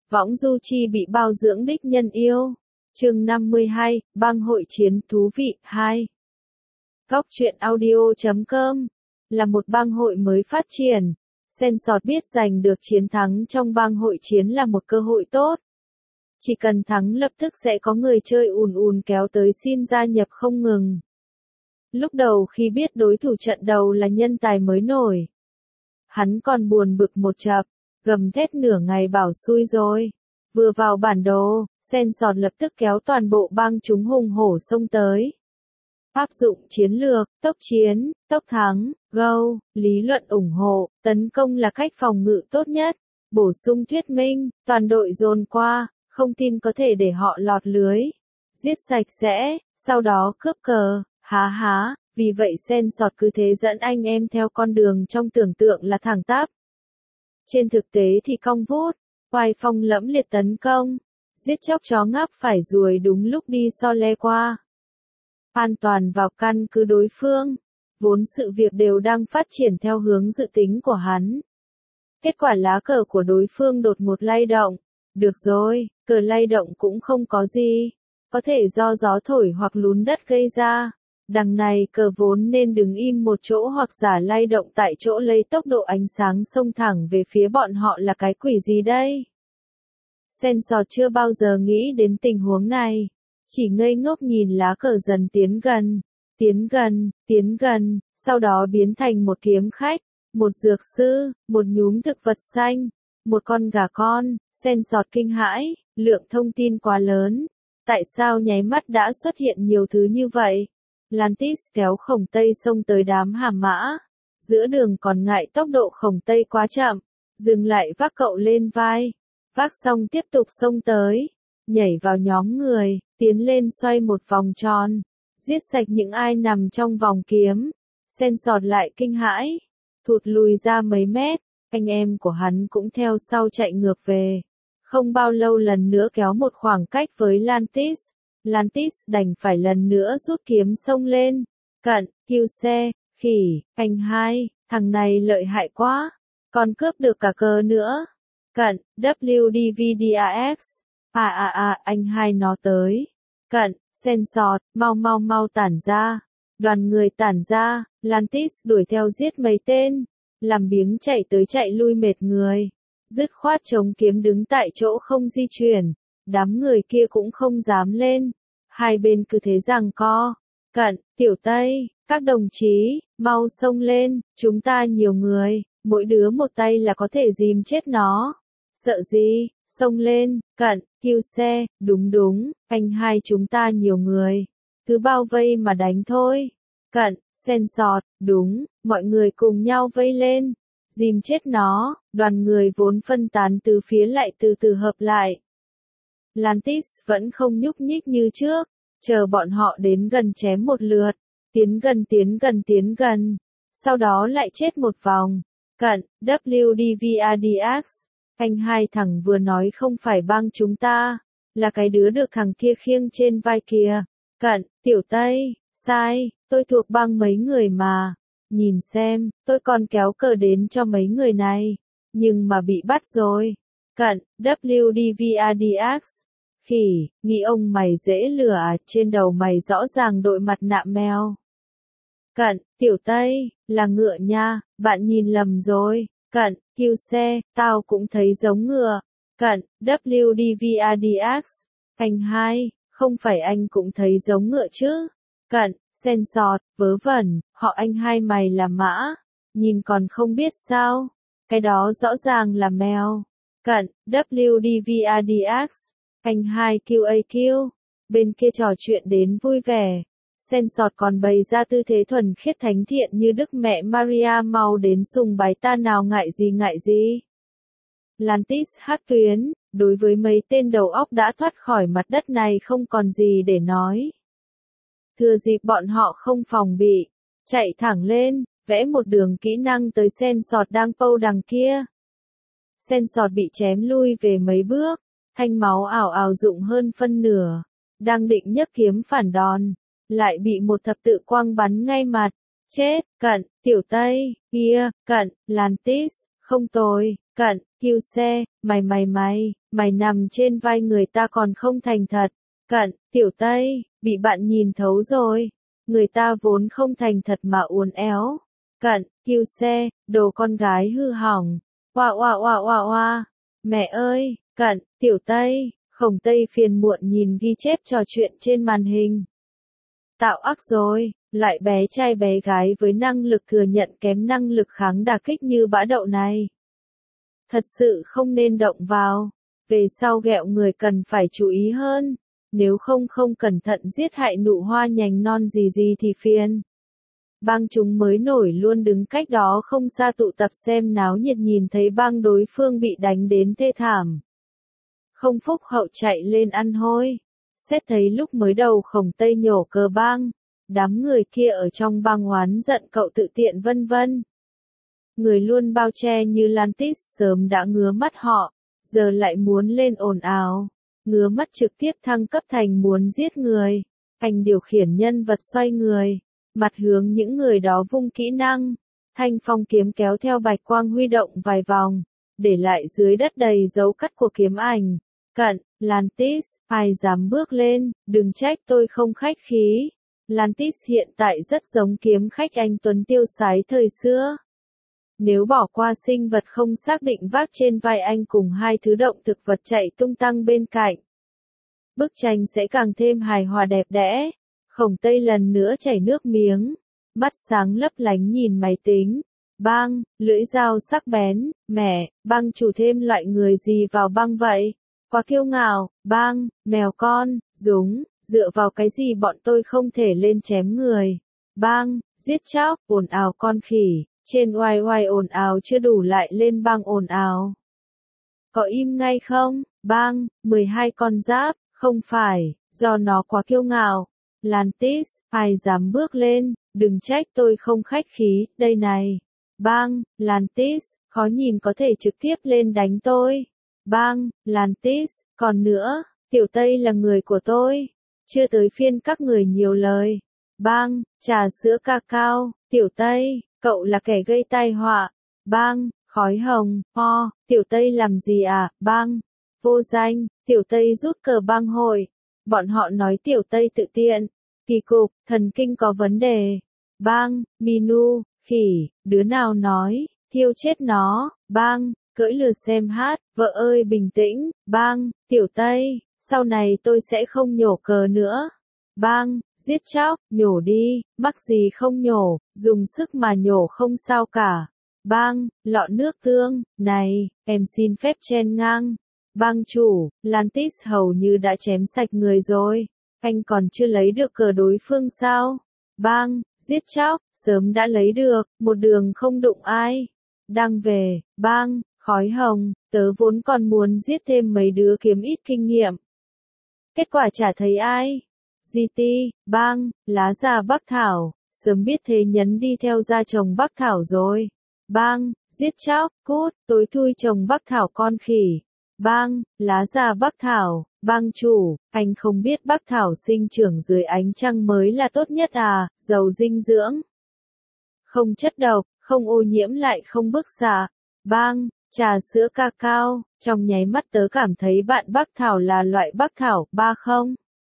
Võng Du Chi bị bao dưỡng đích nhân yêu. Chương 52, bang hội chiến thú vị 2. Góc truyện audio.com là một bang hội mới phát triển. Sensor biết giành được chiến thắng trong bang hội chiến là một cơ hội tốt. Chỉ cần thắng lập tức sẽ có người chơi ùn ùn kéo tới xin gia nhập không ngừng. Lúc đầu khi biết đối thủ trận đầu là nhân tài mới nổi, hắn còn buồn bực một chập, gầm thét nửa ngày bảo xui rồi. Vừa vào bản đồ, Sensor lập tức kéo toàn bộ bang chúng hùng hổ xông tới. Áp dụng chiến lược, tốc chiến, tốc thắng, go, lý luận ủng hộ, tấn công là cách phòng ngự tốt nhất. Bổ sung thuyết minh, toàn đội dồn qua, không tin có thể để họ lọt lưới. Giết sạch sẽ, sau đó cướp cờ, há, vì vậy Sensor cứ thế dẫn anh em theo con đường trong tưởng tượng là thẳng tắp. Trên thực tế thì cong vút, oai phong lẫm liệt tấn công, giết chóc chó ngáp phải ruồi đúng lúc đi so le qua. An toàn vào căn cứ đối phương, vốn sự việc đều đang phát triển theo hướng dự tính của hắn. Kết quả lá cờ của đối phương đột ngột lay động. Được rồi, cờ lay động cũng không có gì, có thể do gió thổi hoặc lún đất gây ra. Đằng này cờ vốn nên đứng im một chỗ hoặc giả lay động tại chỗ lấy tốc độ ánh sáng xông thẳng về phía bọn họ là cái quỷ gì đây? Sensor chưa bao giờ nghĩ đến tình huống này, chỉ ngây ngốc nhìn lá cờ dần tiến gần, sau đó biến thành một kiếm khách, một dược sư, một nhúm thực vật xanh, một con gà con. Sensor kinh hãi, lượng thông tin quá lớn, tại sao nháy mắt đã xuất hiện nhiều thứ như vậy? Lantis kéo Khổng Tây xông tới đám hàm mã, giữa đường còn ngại tốc độ Khổng Tây quá chậm, dừng lại vác cậu lên vai, vác xong tiếp tục xông tới, nhảy vào nhóm người, tiến lên xoay một vòng tròn, giết sạch những ai nằm trong vòng kiếm. Sensor lại kinh hãi, thụt lùi ra mấy mét, anh em của hắn cũng theo sau chạy ngược về. Không bao lâu lần nữa kéo một khoảng cách với Lantis. Lantis đành phải lần nữa rút kiếm xông lên. Cận, kill xe, khỉ, anh hai, thằng này lợi hại quá. Còn cướp được cả cờ nữa. Cận, WDVDAX. Anh hai nó tới. Cận, Sensor, mau tản ra. Đoàn người tản ra, Lantis đuổi theo giết mấy tên. Làm biếng chạy tới chạy lui mệt người. Dứt khoát chống kiếm đứng tại chỗ không di chuyển. Đám người kia cũng không dám lên. Hai bên cứ thế giằng co. Cận, Tiểu Tây, các đồng chí, mau xông lên, chúng ta nhiều người, mỗi đứa một tay là có thể dìm chết nó. Sợ gì, xông lên. Cận, kill xe, đúng, anh hai chúng ta nhiều người, cứ bao vây mà đánh thôi. Cận, Sensor, đúng, mọi người cùng nhau vây lên, dìm chết nó. Đoàn người vốn phân tán từ phía lại từ từ hợp lại. Lantis vẫn không nhúc nhích như trước, chờ bọn họ đến gần chém một lượt, tiến gần, sau đó lại chết một vòng. Cận, WDVADX, anh hai thằng vừa nói không phải bang chúng ta, là cái đứa được thằng kia khiêng trên vai kìa. Cận, Tiểu Tây, sai, tôi thuộc bang mấy người mà, nhìn xem, tôi còn kéo cờ đến cho mấy người này, nhưng mà bị bắt rồi. Cận, WDVADX, khỉ, nghĩ ông mày dễ lừa à, trên đầu mày rõ ràng đội mặt nạ mèo. Cận, Tiểu Tây, là ngựa nha, bạn nhìn lầm rồi. Cận, kill xe, tao cũng thấy giống ngựa. Cận, WDVADX, anh hai, không phải anh cũng thấy giống ngựa chứ. Cận, Sensor, vớ vẩn, họ anh hai mày là mã, nhìn còn không biết sao, cái đó rõ ràng là mèo. Cận, WDVADX, anh hai QAQ, bên kia trò chuyện đến vui vẻ. Sensor còn bày ra tư thế thuần khiết thánh thiện như Đức Mẹ Maria, mau đến sùng bái ta nào, ngại gì. Lantis hắc tuyến, đối với mấy tên đầu óc đã thoát khỏi mặt đất này không còn gì để nói. Thừa dịp bọn họ không phòng bị, chạy thẳng lên, vẽ một đường kỹ năng tới Sensor đang pâu đằng kia. Sensor bị chém lui về mấy bước, thanh máu ảo dụng hơn phân nửa, đang định nhấc kiếm phản đòn, lại bị một thập tự quang bắn ngay mặt. Chết. Cận, Tiểu Tây, kia, Cận, Lantis, không tồi, Cận, kiêu xe, mày nằm trên vai người ta còn không thành thật. Cận, Tiểu Tây, bị bạn nhìn thấu rồi. Người ta vốn không thành thật mà uốn éo. Cận, kiêu xe, đồ con gái hư hỏng. Oa oa oa oa oa. Mẹ ơi, Cận, Tiểu Tây, Khổng Tây phiền muộn nhìn ghi chép trò chuyện trên màn hình. Tạo ác rồi, loại bé trai bé gái với năng lực thừa nhận kém năng lực kháng đả kích như bã đậu này. Thật sự không nên động vào. Về sau ghẹo người cần phải chú ý hơn. Nếu không cẩn thận giết hại nụ hoa nhành non gì thì phiền. Bang chúng mới nổi luôn đứng cách đó không xa tụ tập xem náo nhiệt nhìn thấy bang đối phương bị đánh đến thê thảm. Không phúc hậu chạy lên ăn hôi. Xét thấy lúc mới đầu Khổng Tây nhổ cờ bang. Đám người kia ở trong bang oán giận cậu tự tiện vân vân. Người luôn bao che như Lantis sớm đã ngứa mắt họ. Giờ lại muốn lên ồn ào. Ngứa mắt trực tiếp thăng cấp thành muốn giết người. Anh điều khiển nhân vật xoay người. Mặt hướng những người đó vung kỹ năng. Thanh phong kiếm kéo theo bạch quang huy động vài vòng. Để lại dưới đất đầy dấu cắt của kiếm ảnh. Cận, Lantis, ai dám bước lên, đừng trách tôi không khách khí. Lantis hiện tại rất giống kiếm khách anh tuấn tiêu sái thời xưa. Nếu bỏ qua sinh vật không xác định vác trên vai anh cùng hai thứ động thực vật chạy tung tăng bên cạnh. Bức tranh sẽ càng thêm hài hòa đẹp đẽ. Khổng Tây lần nữa chảy nước miếng. Mắt sáng lấp lánh nhìn máy tính. Bang, lưỡi dao sắc bén, mẹ, bang chủ thêm loại người gì vào bang vậy? Quá kiêu ngạo, bang, mèo con, dúng, dựa vào cái gì bọn tôi không thể lên chém người? Bang, giết chóc, ồn ào con khỉ, trên oai oai ồn ào chưa đủ lại lên bang ồn ào. Có im ngay không? Bang, 12 con giáp, không phải, do nó quá kiêu ngạo. Lantis, ai dám bước lên, đừng trách tôi không khách khí, đây này. Bang, Lantis, khó nhìn có thể trực tiếp lên đánh tôi. Bang, Lantis, còn nữa, Tiểu Tây là người của tôi. Chưa tới phiên các người nhiều lời. Bang, trà sữa cacao, Tiểu Tây, cậu là kẻ gây tai họa. Bang, khói hồng, Tiểu Tây làm gì à? Bang, vô danh, Tiểu Tây rút cờ bang hội. Bọn họ nói Tiểu Tây tự tiện. Kỳ cục, thần kinh có vấn đề. Bang, Minu, khỉ, đứa nào nói, thiêu chết nó. Bang, cưỡi lừa xem hát, vợ ơi bình tĩnh. Bang, Tiểu Tây, sau này tôi sẽ không nhổ cờ nữa. Bang, giết chóc, nhổ đi, mắc gì không nhổ, dùng sức mà nhổ không sao cả. Bang, lọ nước tương, này, em xin phép chen ngang. Bang chủ, Lantis hầu như đã chém sạch người rồi. Anh còn chưa lấy được cờ đối phương sao? Bang, giết chóc, sớm đã lấy được, một đường không đụng ai. Đang về, bang, khói hồng, tớ vốn còn muốn giết thêm mấy đứa kiếm ít kinh nghiệm. Kết quả chả thấy ai. GT, bang, lá già Bắc Thảo, sớm biết thế nhấn đi theo gia chồng Bắc Thảo rồi. Bang, giết chóc, cút, tối thui chồng Bắc Thảo con khỉ. Bang, lá già Bắc Thảo, bang chủ, anh không biết Bắc Thảo sinh trưởng dưới ánh trăng mới là tốt nhất à, giàu dinh dưỡng. Không chất độc, không ô nhiễm lại không bức xạ. Bang, trà sữa cacao, trong nháy mắt tớ cảm thấy bạn Bắc Thảo là loại Bắc Thảo, ba không?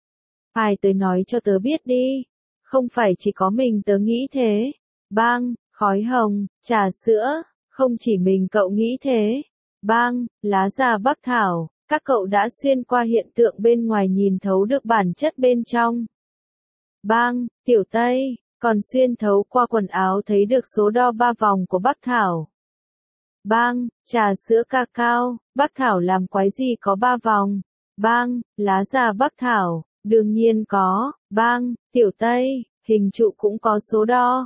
Ai tới nói cho tớ biết đi. Không phải chỉ có mình tớ nghĩ thế. Bang, khói hồng, trà sữa, không chỉ mình cậu nghĩ thế. Bang, lá già Bắc Thảo, các cậu đã xuyên qua hiện tượng bên ngoài nhìn thấu được bản chất bên trong. Bang, Tiểu Tây, còn xuyên thấu qua quần áo thấy được số đo 3 vòng của Bắc Thảo. Bang, trà sữa cacao, Bắc Thảo làm quái gì có 3 vòng. Bang, lá già Bắc Thảo, đương nhiên có. Bang, Tiểu Tây, hình trụ cũng có số đo.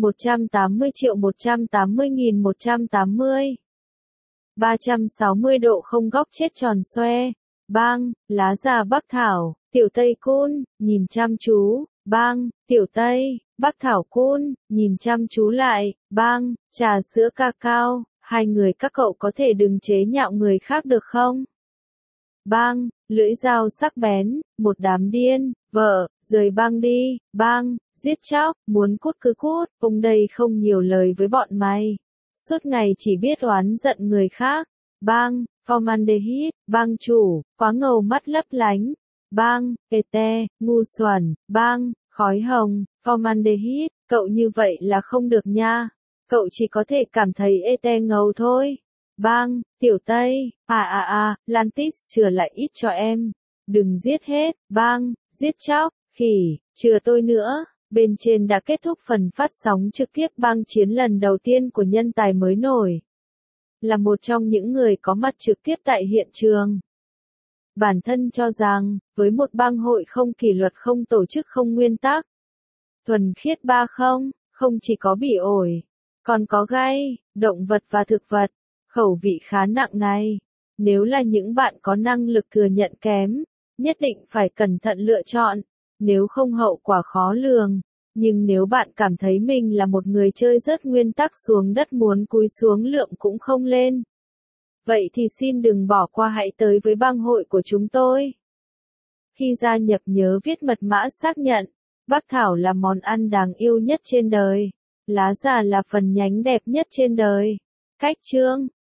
180.180.180. 360 độ không góc chết tròn xoe. Bang, lá già Bắc Thảo, Tiểu Tây cun, nhìn chăm chú. Bang, Tiểu Tây, Bắc Thảo cun, nhìn chăm chú lại. Bang, trà sữa cacao, hai người các cậu có thể đừng chế nhạo người khác được không? Bang, lưỡi dao sắc bén, một đám điên, vợ, rời bang đi. Bang, giết chóc, muốn cút cứ cút, ông đây không nhiều lời với bọn mày. suốt ngày chỉ biết oán giận người khác. Bang, formaldehyde, bang chủ, quá ngầu mắt lấp lánh. Bang, ete, ngu xuẩn, bang, khói hồng, formaldehyde, cậu như vậy là không được nha. Cậu chỉ có thể cảm thấy ete ngầu thôi. Bang, tiểu Tây, Lantis chừa lại ít cho em. Đừng giết hết, bang, giết chóc, khỉ, chừa tôi nữa. Bên trên đã kết thúc phần phát sóng trực tiếp bang chiến lần đầu tiên của nhân tài mới nổi. Là một trong những người có mặt trực tiếp tại hiện trường. Bản thân cho rằng, với một bang hội không kỷ luật, không tổ chức, không nguyên tắc, thuần khiết không chỉ có bị ổi, còn có gai, động vật và thực vật, khẩu vị khá nặng này. Nếu là những bạn có năng lực thừa nhận kém, nhất định phải cẩn thận lựa chọn, nếu không hậu quả khó lường. Nhưng nếu bạn cảm thấy mình là một người chơi rớt nguyên tắc xuống đất, muốn cúi xuống lượm cũng không lên, vậy thì xin đừng bỏ qua, hãy tới với bang hội của chúng tôi. Khi gia nhập nhớ viết mật mã xác nhận. Bắc thảo là món ăn đáng yêu nhất trên đời. Lá già là phần nhánh đẹp nhất trên đời. Cách chương